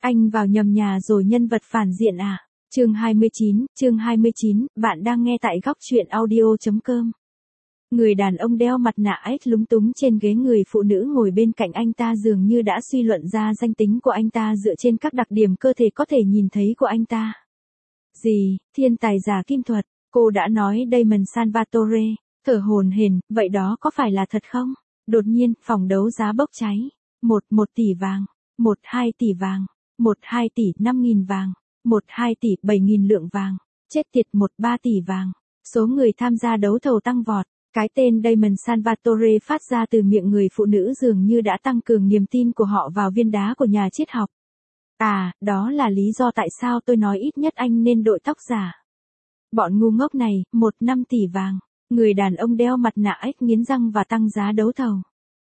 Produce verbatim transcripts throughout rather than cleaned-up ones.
Anh vào nhầm nhà rồi nhân vật phản diện à? Chương hai mươi chín, chương hai mươi chín, bạn đang nghe tại góc truyện audio.com. Người đàn ông đeo mặt nạ ếch lúng túng trên ghế, người phụ nữ ngồi bên cạnh anh ta dường như đã suy luận ra danh tính của anh ta dựa trên các đặc điểm cơ thể có thể nhìn thấy của anh ta. Gì, thiên tài giả kim thuật, cô đã nói Damon Salvatore, thở hổn hển, vậy đó có phải là thật không? Đột nhiên, phòng đấu giá bốc cháy. Một, một tỷ vàng. Một, hai tỷ vàng. Một, hai tỷ, năm nghìn vàng. Một, hai tỷ, bảy nghìn lượng vàng. Chết tiệt, một, ba tỷ vàng. Số người tham gia đấu thầu tăng vọt. Cái tên Damon Salvatore phát ra từ miệng người phụ nữ dường như đã tăng cường niềm tin của họ vào viên đá của nhà triết học. À, đó là lý do tại sao tôi nói ít nhất anh nên đội tóc giả. Bọn ngu ngốc này, một, năm tỷ vàng. Người đàn ông đeo mặt nạ ếch nghiến răng và tăng giá đấu thầu.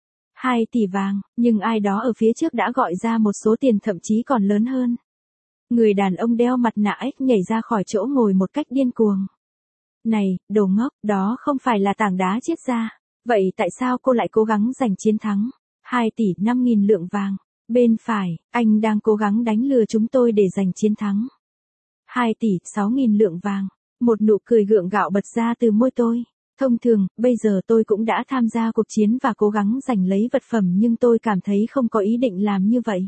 Hai tỷ vàng, nhưng ai đó ở phía trước đã gọi ra một số tiền thậm chí còn lớn hơn. Người đàn ông đeo mặt nạ ếch nhảy ra khỏi chỗ ngồi một cách điên cuồng. Này, đồ ngốc, đó không phải là tảng đá triết gia. Vậy tại sao cô lại cố gắng giành chiến thắng? Hai tỷ năm nghìn lượng vàng. Bên phải, anh đang cố gắng đánh lừa chúng tôi để giành chiến thắng. Hai tỷ sáu nghìn lượng vàng. Một nụ cười gượng gạo bật ra từ môi tôi. Thông thường, bây giờ tôi cũng đã tham gia cuộc chiến và cố gắng giành lấy vật phẩm, nhưng tôi cảm thấy không có ý định làm như vậy.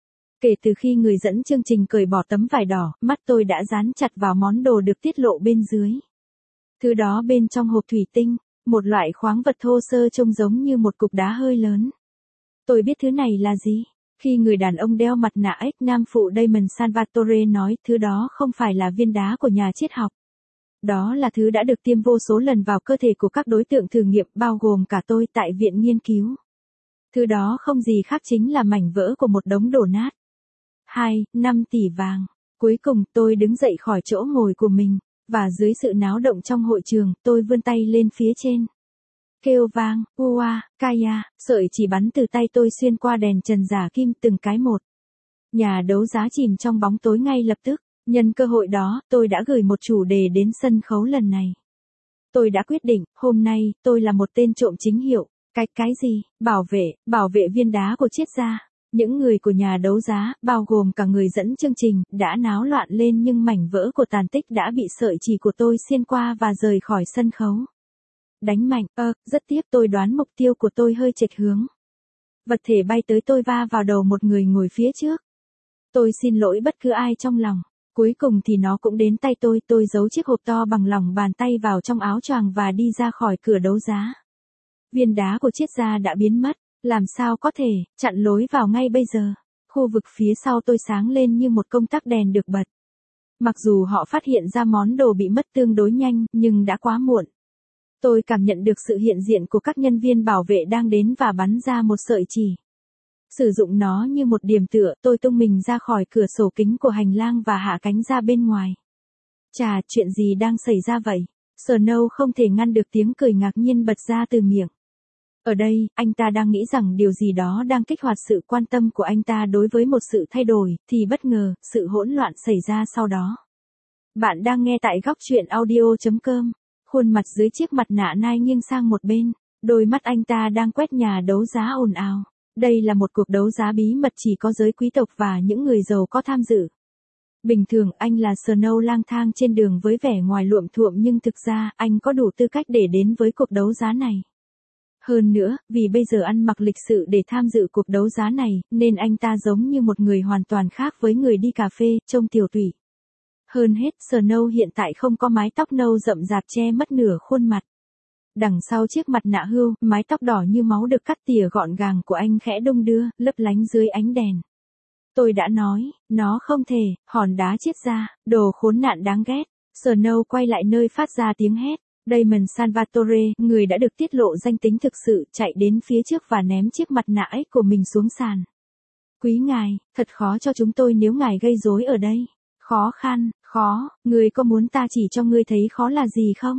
Kể từ khi người dẫn chương trình cởi bỏ tấm vải đỏ, mắt tôi đã dán chặt vào món đồ được tiết lộ bên dưới. Thứ đó bên trong hộp thủy tinh, một loại khoáng vật thô sơ trông giống như một cục đá hơi lớn. Tôi biết thứ này là gì. Khi người đàn ông đeo mặt nạ ếch nam phụ Damon Salvatore nói thứ đó không phải là viên đá của nhà triết học. Đó là thứ đã được tiêm vô số lần vào cơ thể của các đối tượng thử nghiệm, bao gồm cả tôi tại viện nghiên cứu. Thứ đó không gì khác chính là mảnh vỡ của một đống đổ nát. Hai, năm tỷ vàng. Cuối cùng tôi đứng dậy khỏi chỗ ngồi của mình, và dưới sự náo động trong hội trường, tôi vươn tay lên phía trên. Kêu vang, ua, kaya, sợi chỉ bắn từ tay tôi xuyên qua đèn trần giả kim từng cái một. Nhà đấu giá chìm trong bóng tối ngay lập tức. Nhân cơ hội đó, tôi đã gửi một chủ đề đến sân khấu lần này. Tôi đã quyết định, hôm nay, tôi là một tên trộm chính hiệu. Cái cái gì? Bảo vệ, bảo vệ viên đá của triết gia. Những người của nhà đấu giá, bao gồm cả người dẫn chương trình, đã náo loạn lên, nhưng mảnh vỡ của tàn tích đã bị sợi chỉ của tôi xuyên qua và rời khỏi sân khấu. Đánh mạnh, ơ, rất tiếc tôi đoán mục tiêu của tôi hơi chệch hướng. Vật thể bay tới tôi va vào đầu một người ngồi phía trước. Tôi xin lỗi bất cứ ai trong lòng. Cuối cùng thì nó cũng đến tay tôi, tôi giấu chiếc hộp to bằng lòng bàn tay vào trong áo choàng và đi ra khỏi cửa đấu giá. Viên đá của triết gia đã biến mất, làm sao có thể, chặn lối vào ngay bây giờ. Khu vực phía sau tôi sáng lên như một công tắc đèn được bật. Mặc dù họ phát hiện ra món đồ bị mất tương đối nhanh, nhưng đã quá muộn. Tôi cảm nhận được sự hiện diện của các nhân viên bảo vệ đang đến và bắn ra một sợi chỉ. Sử dụng nó như một điểm tựa, tôi tung mình ra khỏi cửa sổ kính của hành lang và hạ cánh ra bên ngoài. Chà, chuyện gì đang xảy ra vậy? Snow không thể ngăn được tiếng cười ngạc nhiên bật ra từ miệng. Ở đây, anh ta đang nghĩ rằng điều gì đó đang kích hoạt sự quan tâm của anh ta đối với một sự thay đổi, thì bất ngờ, sự hỗn loạn xảy ra sau đó. Bạn đang nghe tại góc truyện audio.com. Khuôn mặt dưới chiếc mặt nạ nai nghiêng sang một bên. Đôi mắt anh ta đang quét nhà đấu giá ồn ào. Đây là một cuộc đấu giá bí mật, chỉ có giới quý tộc và những người giàu có tham dự. Bình thường anh là Snow lang thang trên đường với vẻ ngoài luộm thuộm, nhưng thực ra anh có đủ tư cách để đến với cuộc đấu giá này. Hơn nữa, vì bây giờ ăn mặc lịch sự để tham dự cuộc đấu giá này, nên anh ta giống như một người hoàn toàn khác với người đi cà phê, trông tiều tụy. Hơn hết, Snow hiện tại không có mái tóc nâu rậm rạp che mất nửa khuôn mặt. Đằng sau chiếc mặt nạ hươu, mái tóc đỏ như máu được cắt tỉa gọn gàng của anh khẽ đung đưa, lấp lánh dưới ánh đèn. Tôi đã nói, nó không thể, hòn đá triết gia, đồ khốn nạn đáng ghét. Snow quay lại nơi phát ra tiếng hét. Damon Salvatore, người đã được tiết lộ danh tính thực sự, chạy đến phía trước và ném chiếc mặt nạ ếch của mình xuống sàn. Quý ngài, thật khó cho chúng tôi nếu ngài gây rối ở đây. Khó khăn, khó, người có muốn ta chỉ cho ngươi thấy khó là gì không?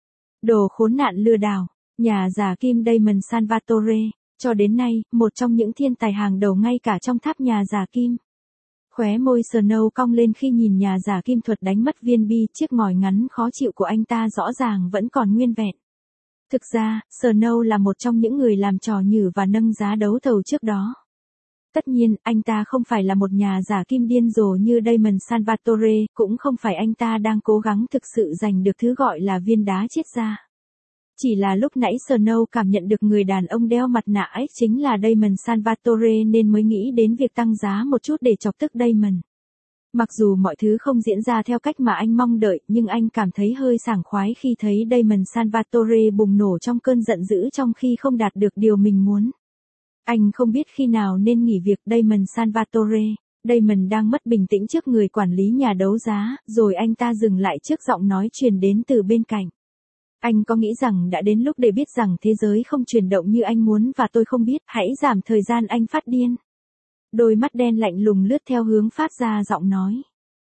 Đồ khốn nạn lừa đảo, nhà giả kim Damon Salvatore, cho đến nay, một trong những thiên tài hàng đầu ngay cả trong tháp nhà giả kim. Khóe môi Snow cong lên khi nhìn nhà giả kim thuật đánh mất viên bi, chiếc ngòi ngắn khó chịu của anh ta rõ ràng vẫn còn nguyên vẹn. Thực ra, Snow là một trong những người làm trò nhử và nâng giá đấu thầu trước đó. Tất nhiên, anh ta không phải là một nhà giả kim điên rồ như Damon Salvatore, cũng không phải anh ta đang cố gắng thực sự giành được thứ gọi là viên đá triết gia. Chỉ là lúc nãy Snow cảm nhận được người đàn ông đeo mặt nạ ấy chính là Damon Salvatore nên mới nghĩ đến việc tăng giá một chút để chọc tức Damon. Mặc dù mọi thứ không diễn ra theo cách mà anh mong đợi, nhưng anh cảm thấy hơi sảng khoái khi thấy Damon Salvatore bùng nổ trong cơn giận dữ trong khi không đạt được điều mình muốn. Anh không biết khi nào nên nghỉ việc Damon Salvatore. Damon đang mất bình tĩnh trước người quản lý nhà đấu giá, rồi anh ta dừng lại trước giọng nói truyền đến từ bên cạnh. Anh có nghĩ rằng đã đến lúc để biết rằng thế giới không chuyển động như anh muốn và tôi không biết, hãy giảm thời gian anh phát điên. Đôi mắt đen lạnh lùng lướt theo hướng phát ra giọng nói.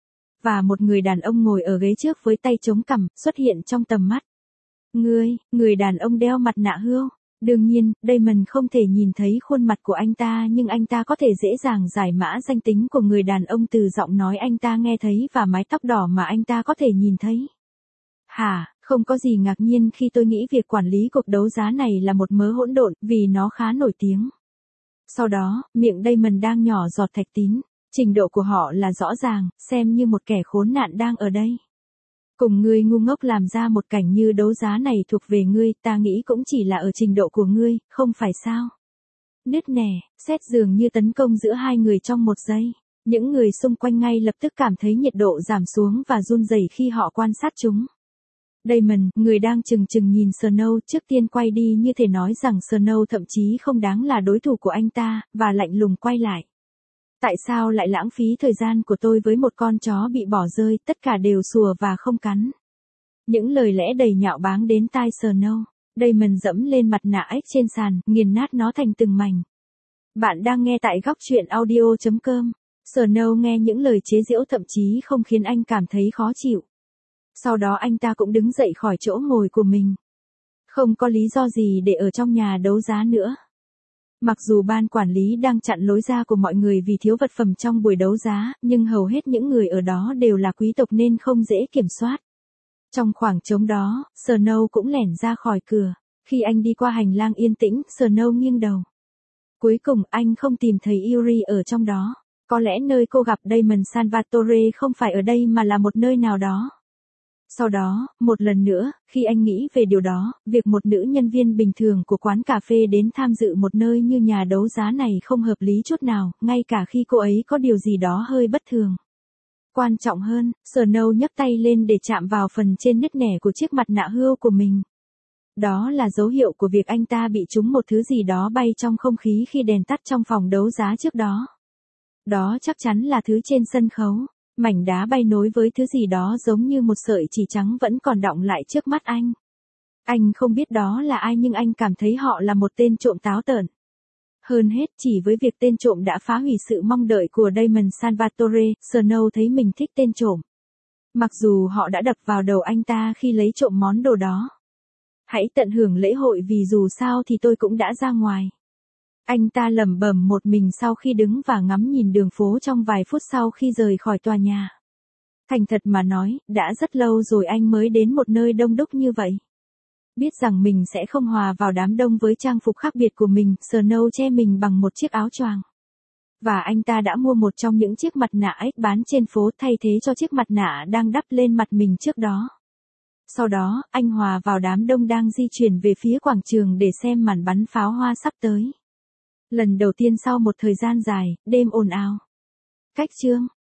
Và một người đàn ông ngồi ở ghế trước với tay chống cằm, xuất hiện trong tầm mắt. Ngươi, người đàn ông đeo mặt nạ hươu. Đương nhiên, Damon không thể nhìn thấy khuôn mặt của anh ta nhưng anh ta có thể dễ dàng giải mã danh tính của người đàn ông từ giọng nói anh ta nghe thấy và mái tóc đỏ mà anh ta có thể nhìn thấy. Hả, không có gì ngạc nhiên khi tôi nghĩ việc quản lý cuộc đấu giá này là một mớ hỗn độn vì nó khá nổi tiếng. Sau đó, miệng Damon đang nhỏ giọt thạch tín, trình độ của họ là rõ ràng, xem như một kẻ khốn nạn đang ở đây. Cùng ngươi ngu ngốc làm ra một cảnh như đấu giá này thuộc về ngươi, ta nghĩ cũng chỉ là ở trình độ của ngươi, không phải sao? Nứt nẻ, xét dường như tấn công giữa hai người trong một giây. Những người xung quanh ngay lập tức cảm thấy nhiệt độ giảm xuống và run rẩy khi họ quan sát chúng. Damon, người đang chừng chừng nhìn Snow trước tiên quay đi như thể nói rằng Snow thậm chí không đáng là đối thủ của anh ta, và lạnh lùng quay lại. Tại sao lại lãng phí thời gian của tôi với một con chó bị bỏ rơi, tất cả đều sủa và không cắn. Những lời lẽ đầy nhạo báng đến tai Snow. Damon dẫm lên mặt nạ ếch trên sàn, nghiền nát nó thành từng mảnh. Bạn đang nghe tại góc truyện audio chấm com. Snow nghe những lời chế giễu thậm chí không khiến anh cảm thấy khó chịu. Sau đó anh ta cũng đứng dậy khỏi chỗ ngồi của mình. Không có lý do gì để ở trong nhà đấu giá nữa. Mặc dù ban quản lý đang chặn lối ra của mọi người vì thiếu vật phẩm trong buổi đấu giá, nhưng hầu hết những người ở đó đều là quý tộc nên không dễ kiểm soát. Trong khoảng trống đó, Snow cũng lẻn ra khỏi cửa. Khi anh đi qua hành lang yên tĩnh, Snow nghiêng đầu. Cuối cùng anh không tìm thấy Yuri ở trong đó. Có lẽ nơi cô gặp Damon Salvatore không phải ở đây mà là một nơi nào đó. Sau đó, một lần nữa, khi anh nghĩ về điều đó, việc một nữ nhân viên bình thường của quán cà phê đến tham dự một nơi như nhà đấu giá này không hợp lý chút nào, ngay cả khi cô ấy có điều gì đó hơi bất thường. Quan trọng hơn, Snow nhấc tay lên để chạm vào phần trên nứt nẻ của chiếc mặt nạ hươu của mình. Đó là dấu hiệu của việc anh ta bị trúng một thứ gì đó bay trong không khí khi đèn tắt trong phòng đấu giá trước đó. Đó chắc chắn là thứ trên sân khấu. Mảnh đá bay nối với thứ gì đó giống như một sợi chỉ trắng vẫn còn đọng lại trước mắt anh. Anh không biết đó là ai nhưng anh cảm thấy họ là một tên trộm táo tợn. Hơn hết chỉ với việc tên trộm đã phá hủy sự mong đợi của Damon Salvatore, Snow thấy mình thích tên trộm. Mặc dù họ đã đập vào đầu anh ta khi lấy trộm món đồ đó. Hãy tận hưởng lễ hội vì dù sao thì tôi cũng đã ra ngoài. Anh ta lẩm bẩm một mình sau khi đứng và ngắm nhìn đường phố trong vài phút sau khi rời khỏi tòa nhà. Thành thật mà nói, đã rất lâu rồi anh mới đến một nơi đông đúc như vậy. Biết rằng mình sẽ không hòa vào đám đông với trang phục khác biệt của mình, Snow che mình bằng một chiếc áo choàng. Và anh ta đã mua một trong những chiếc mặt nạ ếch bán trên phố thay thế cho chiếc mặt nạ đang đắp lên mặt mình trước đó. Sau đó, anh hòa vào đám đông đang di chuyển về phía quảng trường để xem màn bắn pháo hoa sắp tới. Lần đầu tiên sau một thời gian dài, đêm ồn ào. Cách chương